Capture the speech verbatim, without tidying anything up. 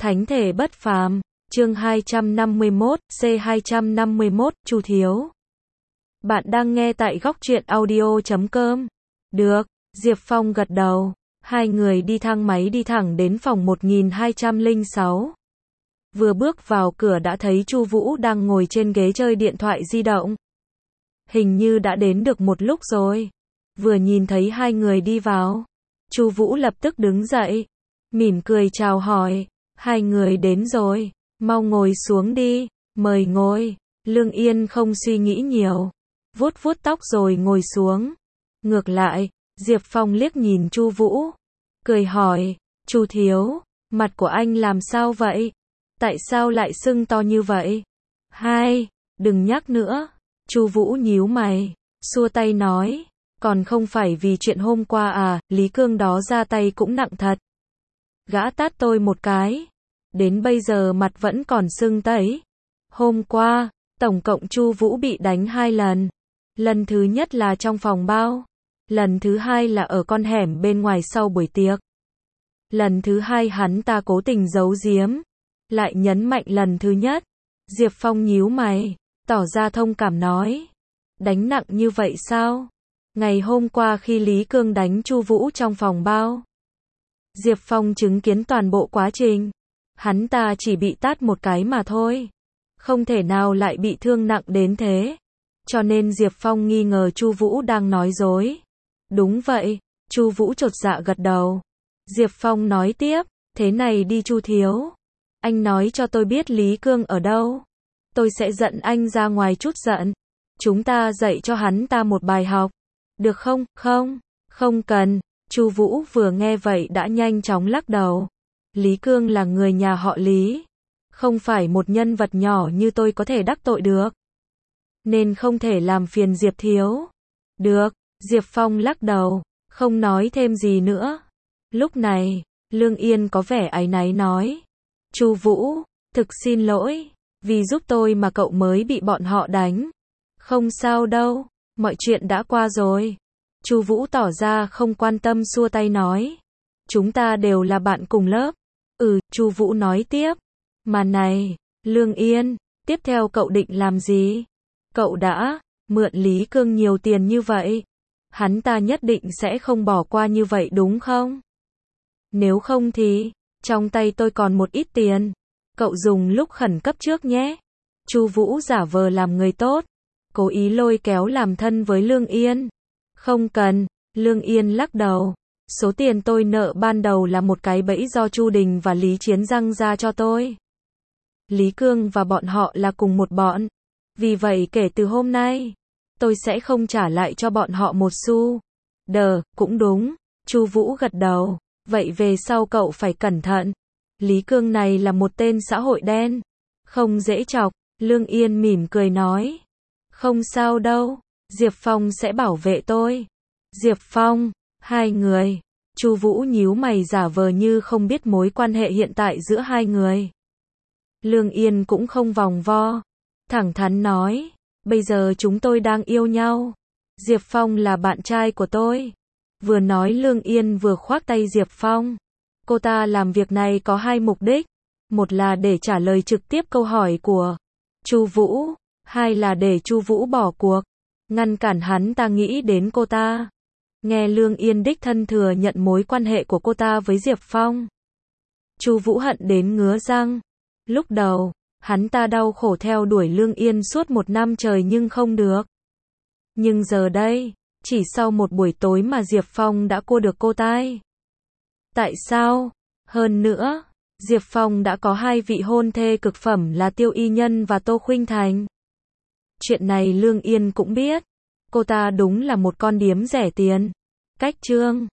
Thánh thể bất phàm, chương hai trăm năm mươi mốt, C hai trăm năm mươi mốt, Chu Thiếu. Bạn đang nghe tại góc truyện audio chấm com. Được, Diệp Phong gật đầu. Hai người đi thang máy đi thẳng đến phòng một nghìn hai trăm lẻ sáu. Vừa bước vào cửa đã thấy Chu Vũ đang ngồi trên ghế chơi điện thoại di động. Hình như đã đến được một lúc rồi. Vừa nhìn thấy hai người đi vào, Chu Vũ lập tức đứng dậy, mỉm cười chào hỏi. Hai người đến rồi, mau ngồi xuống đi, mời ngồi. Lương Yên không suy nghĩ nhiều, vuốt vuốt tóc rồi ngồi xuống. Ngược lại, Diệp Phong liếc nhìn Chu Vũ, cười hỏi, Chu Thiếu, mặt của anh làm sao vậy? Tại sao lại sưng to như vậy? Hai, đừng nhắc nữa. Chu Vũ nhíu mày, xua tay nói, còn không phải vì chuyện hôm qua à, Lý Cương đó ra tay cũng nặng thật. Gã tát tôi một cái, đến bây giờ mặt vẫn còn sưng tấy. Hôm qua, tổng cộng Chu Vũ bị đánh hai lần. Lần thứ nhất là trong phòng bao, lần thứ hai là ở con hẻm bên ngoài sau buổi tiệc. Lần thứ hai hắn ta cố tình giấu giếm, lại nhấn mạnh lần thứ nhất. Diệp Phong nhíu mày, tỏ ra thông cảm nói, đánh nặng như vậy sao? Ngày hôm qua khi Lý Cương đánh Chu Vũ trong phòng bao, Diệp Phong chứng kiến toàn bộ quá trình. Hắn ta chỉ bị tát một cái mà thôi, không thể nào lại bị thương nặng đến thế. Cho nên Diệp Phong nghi ngờ Chu Vũ đang nói dối. Đúng vậy, Chu Vũ chột dạ gật đầu. Diệp Phong nói tiếp, thế này đi Chu Thiếu, anh nói cho tôi biết Lý Cương ở đâu, tôi sẽ dẫn anh ra ngoài chút giận. Chúng ta dạy cho hắn ta một bài học, được không? Không, không cần. Chu Vũ vừa nghe vậy đã nhanh chóng lắc đầu. Lý Cương là người nhà họ Lý, không phải một nhân vật nhỏ như tôi có thể đắc tội được, nên không thể làm phiền Diệp Thiếu. Được, Diệp Phong lắc đầu, không nói thêm gì nữa. Lúc này, Lương Yên có vẻ áy náy nói, Chu Vũ, thực xin lỗi, vì giúp tôi mà cậu mới bị bọn họ đánh. Không sao đâu, mọi chuyện đã qua rồi. Chu Vũ tỏ ra không quan tâm xua tay nói, chúng ta đều là bạn cùng lớp. Ừ, Chu Vũ nói tiếp. Mà này, Lương Yên, tiếp theo cậu định làm gì? Cậu đã mượn Lý Cương nhiều tiền như vậy, hắn ta nhất định sẽ không bỏ qua như vậy đúng không? Nếu không thì, trong tay tôi còn một ít tiền, cậu dùng lúc khẩn cấp trước nhé. Chu Vũ giả vờ làm người tốt, cố ý lôi kéo làm thân với Lương Yên. Không cần, Lương Yên lắc đầu. Số tiền tôi nợ ban đầu là một cái bẫy do Chu Đình và Lý Chiến răng ra cho tôi. Lý Cương và bọn họ là cùng một bọn. Vì vậy kể từ hôm nay, tôi sẽ không trả lại cho bọn họ một xu. Đờ, cũng đúng. Chu Vũ gật đầu. Vậy về sau cậu phải cẩn thận. Lý Cương này là một tên xã hội đen, không dễ chọc. Lương Yên mỉm cười nói, không sao đâu, Diệp Phong sẽ bảo vệ tôi. Diệp Phong, hai người. Chu Vũ nhíu mày giả vờ như không biết mối quan hệ hiện tại giữa hai người. Lương Yên cũng không vòng vo, thẳng thắn nói, bây giờ chúng tôi đang yêu nhau. Diệp Phong là bạn trai của tôi. Vừa nói Lương Yên vừa khoác tay Diệp Phong. Cô ta làm việc này có hai mục đích. Một là để trả lời trực tiếp câu hỏi của Chu Vũ, hai là để Chu Vũ bỏ cuộc, ngăn cản hắn ta nghĩ đến cô ta. Nghe Lương Yên đích thân thừa nhận mối quan hệ của cô ta với Diệp Phong, Chu Vũ hận đến ngứa răng. Lúc đầu, hắn ta đau khổ theo đuổi Lương Yên suốt một năm trời nhưng không được. Nhưng giờ đây, chỉ sau một buổi tối mà Diệp Phong đã cua được cô ta. Tại sao? Hơn nữa, Diệp Phong đã có hai vị hôn thê cực phẩm là Tiêu Y Nhân và Tô Khuynh Thành. Chuyện này Lương Yên cũng biết. Cô ta đúng là một con điếm rẻ tiền. Cách chương